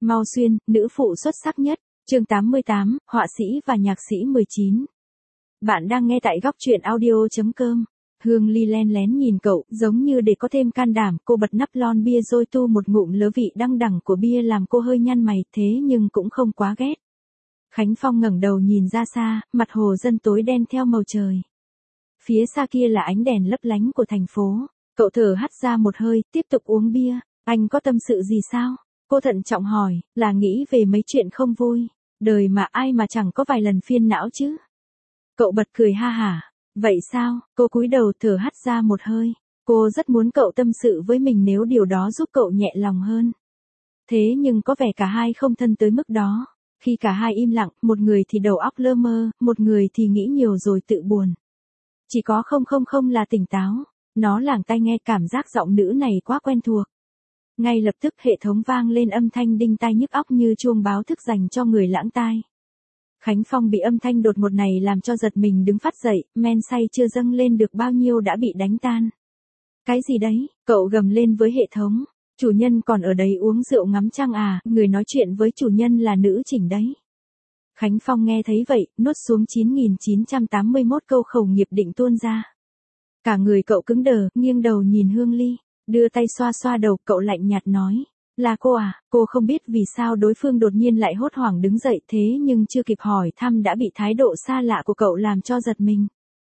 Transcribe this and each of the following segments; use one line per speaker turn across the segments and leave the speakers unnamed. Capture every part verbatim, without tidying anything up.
Mao Xuyên, nữ phụ xuất sắc nhất, chương tám mươi tám, họa sĩ và nhạc sĩ mười chín. Bạn đang nghe tại góc truyện audio.com. Hương Ly len lén nhìn cậu, giống như để có thêm can đảm, cô bật nắp lon bia rồi tu một ngụm lớ vị đăng đẳng của bia làm cô hơi nhăn mày, thế nhưng cũng không quá ghét. Khánh Phong ngẩng đầu nhìn ra xa, mặt hồ dân tối đen theo màu trời. Phía xa kia là ánh đèn lấp lánh của thành phố. Cậu thở hắt ra một hơi, tiếp tục uống bia. Anh có tâm sự gì sao? Cô thận trọng hỏi, là nghĩ về mấy chuyện không vui. Đời mà ai mà chẳng có vài lần phiền não chứ. Cậu bật cười ha hả. Vậy sao? Cô cúi đầu thở hắt ra một hơi. Cô rất muốn cậu tâm sự với mình nếu điều đó giúp cậu nhẹ lòng hơn. Thế nhưng có vẻ cả hai không thân tới mức đó. Khi cả hai im lặng, một người thì đầu óc lơ mơ, một người thì nghĩ nhiều rồi tự buồn. Chỉ có không không không là tỉnh táo. Nó lảng tai nghe, cảm giác giọng nữ này quá quen thuộc. Ngay lập tức hệ thống vang lên âm thanh đinh tai nhức óc như chuông báo thức dành cho người lãng tai. Khánh Phong bị âm thanh đột ngột này làm cho giật mình đứng phát dậy, men say chưa dâng lên được bao nhiêu đã bị đánh tan. Cái gì đấy? Cậu gầm lên với hệ thống. Chủ nhân còn ở đấy uống rượu ngắm trăng à, người nói chuyện với chủ nhân là nữ chỉnh đấy. Khánh Phong nghe thấy vậy, nuốt xuống chín nghìn chín trăm tám mươi mốt câu khẩu nghiệp định tuôn ra. Cả người cậu cứng đờ, nghiêng đầu nhìn Hương Ly, đưa tay xoa xoa đầu, cậu lạnh nhạt nói, là cô à? Cô không biết vì sao đối phương đột nhiên lại hốt hoảng đứng dậy, thế nhưng chưa kịp hỏi thăm đã bị thái độ xa lạ của cậu làm cho giật mình.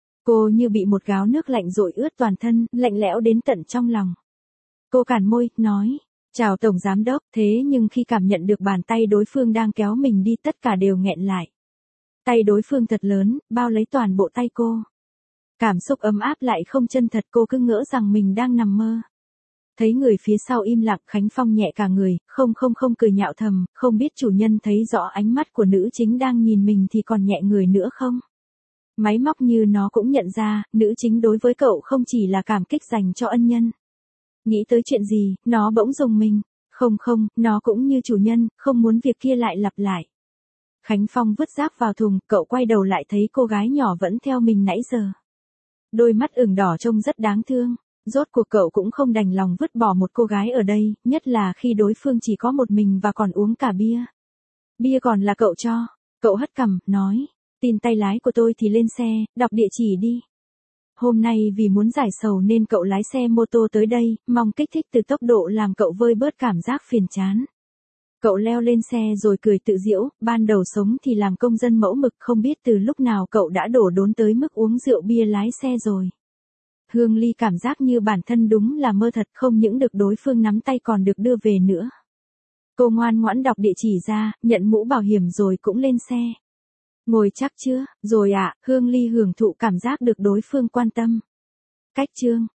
Cô như bị một gáo nước lạnh dội ướt toàn thân, lạnh lẽo đến tận trong lòng. Cô cản môi, nói, chào Tổng Giám Đốc, thế nhưng khi cảm nhận được bàn tay đối phương đang kéo mình đi tất cả đều nghẹn lại. Tay đối phương thật lớn, bao lấy toàn bộ tay cô. Cảm xúc ấm áp lại không chân thật, cô cứ ngỡ rằng mình đang nằm mơ. Thấy người phía sau im lặng, Khánh Phong nhẹ cả người, không không không cười nhạo thầm, không biết chủ nhân thấy rõ ánh mắt của nữ chính đang nhìn mình thì còn nhẹ người nữa không? Máy móc như nó cũng nhận ra, nữ chính đối với cậu không chỉ là cảm kích dành cho ân nhân. Nghĩ tới chuyện gì, nó bỗng rùng mình. Không không, nó cũng như chủ nhân, không muốn việc kia lại lặp lại. Khánh Phong vứt rác vào thùng, cậu quay đầu lại thấy cô gái nhỏ vẫn theo mình nãy giờ. Đôi mắt ửng đỏ trông rất đáng thương. Rốt cuộc cậu cũng không đành lòng vứt bỏ một cô gái ở đây, nhất là khi đối phương chỉ có một mình và còn uống cả bia. Bia còn là cậu cho. Cậu hất cằm, nói, tin tay lái của tôi thì lên xe, đọc địa chỉ đi. Hôm nay vì muốn giải sầu nên cậu lái xe mô tô tới đây, mong kích thích từ tốc độ làm cậu vơi bớt cảm giác phiền chán. Cậu leo lên xe rồi cười tự giễu, ban đầu sống thì làm công dân mẫu mực, không biết từ lúc nào cậu đã đổ đốn tới mức uống rượu bia lái xe rồi. Hương Ly cảm giác như bản thân đúng là mơ thật, không những được đối phương nắm tay còn được đưa về nữa. Cô ngoan ngoãn đọc địa chỉ ra, nhận mũ bảo hiểm rồi cũng lên xe. Ngồi chắc chưa? Rồi ạ, à, Hương Ly hưởng thụ cảm giác được đối phương quan tâm. Cách chương,